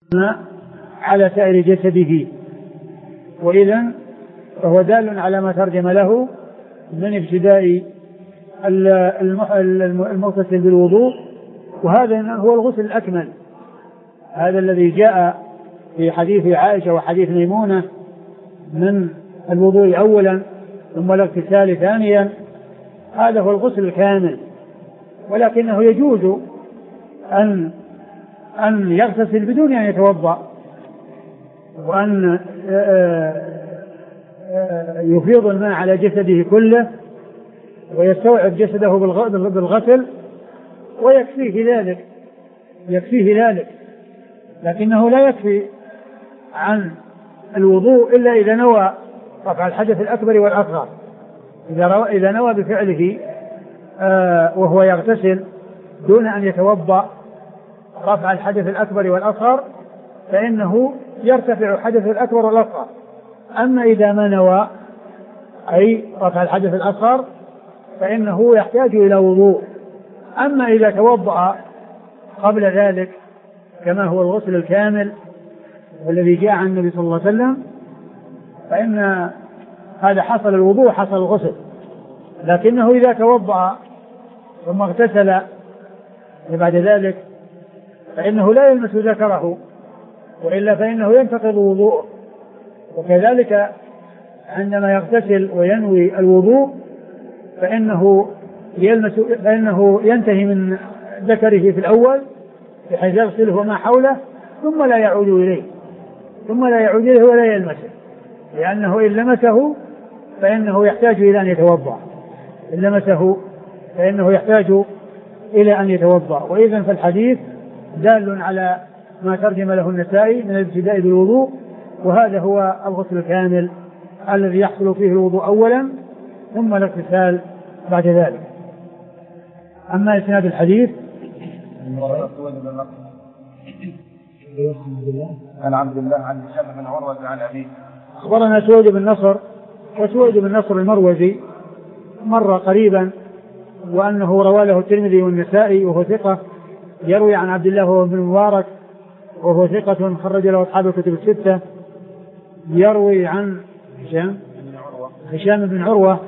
على سائر جسده. وإذن فهو دال على ما ترجم له من ابتداء المغتسل بالوضوء، وهذا هو الغسل الأكمل، هذا الذي جاء في حديث عائشة وحديث ميمونة من الوضوء أولا ثم الاغتسال ثانيا، هذا هو الغسل الكامل. ولكنه يجوز أن يغتسل بدون أن يتوضأ، وأن يفيض الماء على جسده كله ويستوعب جسده بالغسل ويكفيه ذلك، لكنه لا يكفي عن الوضوء إلا إذا نوى رفع الحدث الأكبر والأصغر. إذا نوى بفعله وهو يغتسل دون أن يتوضأ رفع الحدث الأكبر والأصغر فإنه يرتفع حدث الأكبر والأصغر. أما إذا ما نوى أي رفع الحدث الأصغر فإنه يحتاج إلى وضوء. أما إذا توضأ قبل ذلك كما هو الغسل الكامل والذي جاء عن النبي صلى الله عليه وسلم فإن هذا حصل الوضوء حصل الغسل. لكنه إذا توضأ ثم اغتسل بعد ذلك فإنه لا يلمس ذكره، وإلا فإنه ينتقض وضوءه. وكذلك عندما يغتسل وينوي الوضوء فإنه ينتهي من ذكره في الأول بحيث يغسله ما حوله ثم لا يعود إليه ولا يلمسه، لأنه إن لمسه فإنه يحتاج إلى أن يتوضأ، وإذن فالحديث دال على ما ترجم له النسائي من الابتداء بالوضوء، وهذا هو الغسل الكامل الذي يحصل فيه الوضوء أولا ثم الاغتسال بعد ذلك. أما إسناد الحديث عن عبد الله عن هشام بن عروة عن أبيه أخبرنا سويد بن نصر، وسويد بن نصر المروزي مر قريبا وأنه روى له الترمذي والنسائي وهو ثقة، يروي عن عبد الله وهو بن مبارك وهو ثقة خرج له أصحاب الكتب الستة. يروي عن هشام بن عروة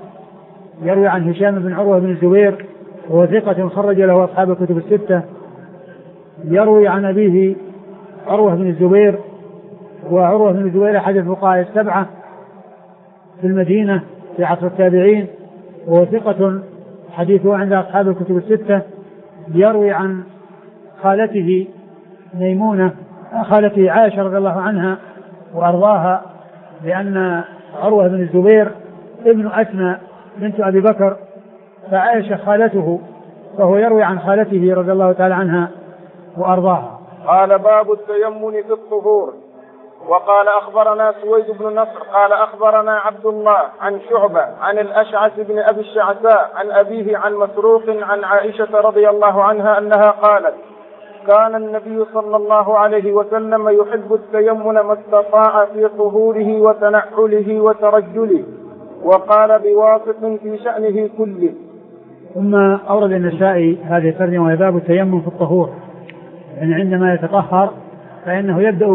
بن الزبير وهو ثقة خرج له أصحاب الكتب الستة. يروي عن أبيه عروة بن الزبير، وعروة بن الزبير أحد الفقهاء السبعة في المدينة في عصر التابعين، وهو ثقة حديثه عند أصحاب الكتب الستة. يروي عن خالته ميمونة خالته عائشة رضي الله عنها وأرضاها، لأن عروة بن الزبير ابن أسماء بنت أبي بكر فعائشة خالته، فهو يروي عن خالته رضي الله تعالى عنها وأرضاها. قال باب التيمم في الطهور. وقال أخبرنا سويد بن نصر قال أخبرنا عبد الله عن شعبة عن الأشعث بن أبي الشعثاء عن أبيه عن مسروق عن عائشة رضي الله عنها أنها قالت كان النبي صلى الله عليه وسلم يحب التيمم ما استطاع في طهوره وتنعله وترجله، وقال بواسط في شأنه كله. ثم أورد النسائي هذه الترجمة وهي باب التيمم في الطهور، يعني عندما يتطهر فإنه يبدأ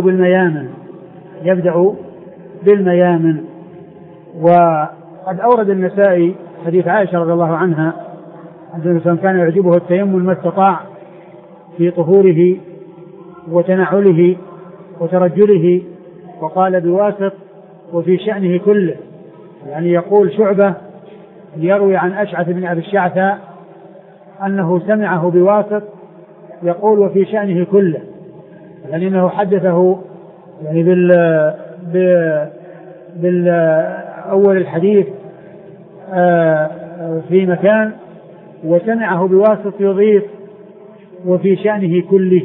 بالميامن. وقد أورد النسائي حديث عائشة رضي الله عنها أنه كان يعجبه التيمم ما استطاع في طهوره وتنعله وترجله، وقال بواسط وفي شأنه كله. يعني يقول شعبة يروي عن أشعث بن أبي الشعثاء أنه سمعه بواسط يقول وفي شأنه كله، يعني أنه حدثه يعني بالأول الحديث في مكان وسمعه بواسط يضيف وفي شأنه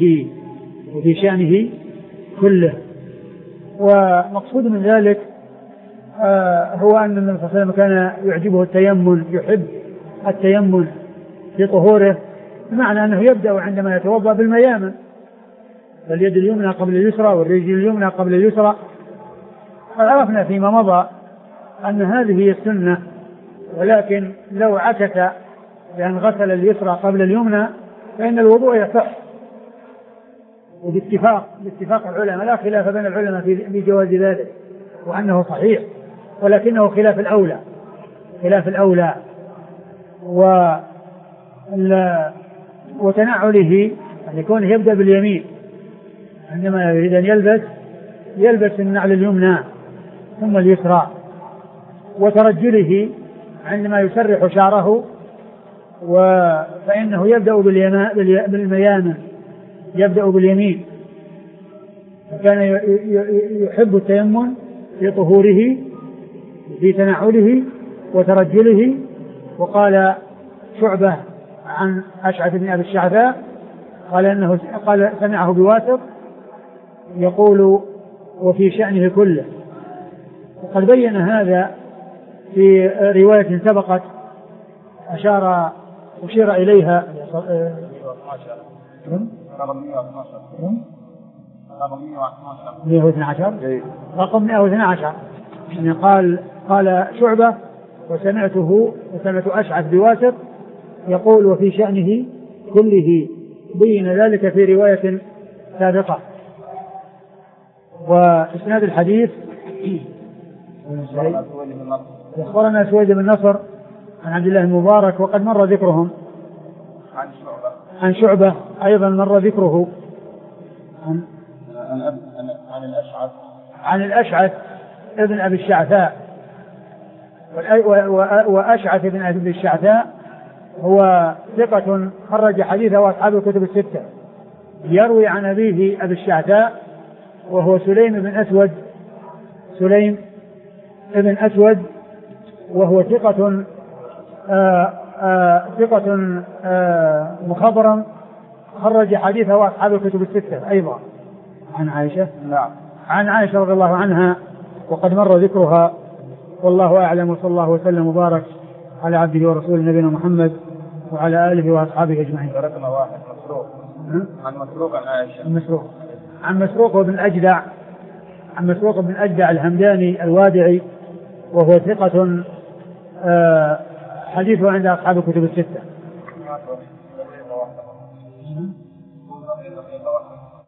كله. ومقصود من ذلك هو أن النبي صلى الله عليه وسلم كان يعجبه التيمم، يحب التيمم في طهوره، بمعنى أنه يبدأ عندما يتوضأ بالميامن، فاليد اليمنى قبل اليسرى والرجل اليمنى قبل اليسرى. عرفنا فيما مضى أن هذه هي السنة، ولكن لو عكس بأن غسل اليسرى قبل اليمنى فإن الوضوء يصح، باتفاق العلماء، لا خلاف بين العلماء في جواز ذلك وأنه صحيح، ولكنه خلاف الأولى وتنعله أن يكون يبدأ باليمين عندما يريد أن يلبس النعل اليمنى ثم اليسرى، وترجله عندما يسرح شعره فإنه يبدأ بالميامن، يبدأ باليمين. فكان يحب التيمم في طهوره في تنعله وترجله. وقال شعبة عن أشعث بن أبي الشعثاء قال سمعه بواسط يقول وفي شأنه كله. وقد بين هذا في رواية سبقت أشير إليها رقم 112 يعني قال شعبة وسمعت أشعث بواسط يقول وفي شأنه كله، بين ذلك في رواية سابقة. وإسناد الحديث أخبرنا سويد بن نصر عن عبد الله المبارك وقد مر ذكرهم، عن شعبة أيضا مر ذكره، عن الأشعث ابن أبي الشعثاء. وأشعث ابن أبي الشعثاء هو ثقة خرج حديثه أصحاب الكتب الستة، يروي عن أبيه أبي الشعثاء وهو سليم بن أسود وهو ثقة مخضرم خرج حديثه أصحاب الكتب الستة أيضا. عن عائشة عن عائشة رضي الله عنها وقد مر ذكرها، والله أعلم، وصلى الله وسلم وبارك على عبده ورسوله نبينا محمد وعلى آله وأصحابه أجمعين. عن مسروق بن أجدع الهمداني الوادعي وهو ثقة حديثه عند أصحاب الكتب الستة.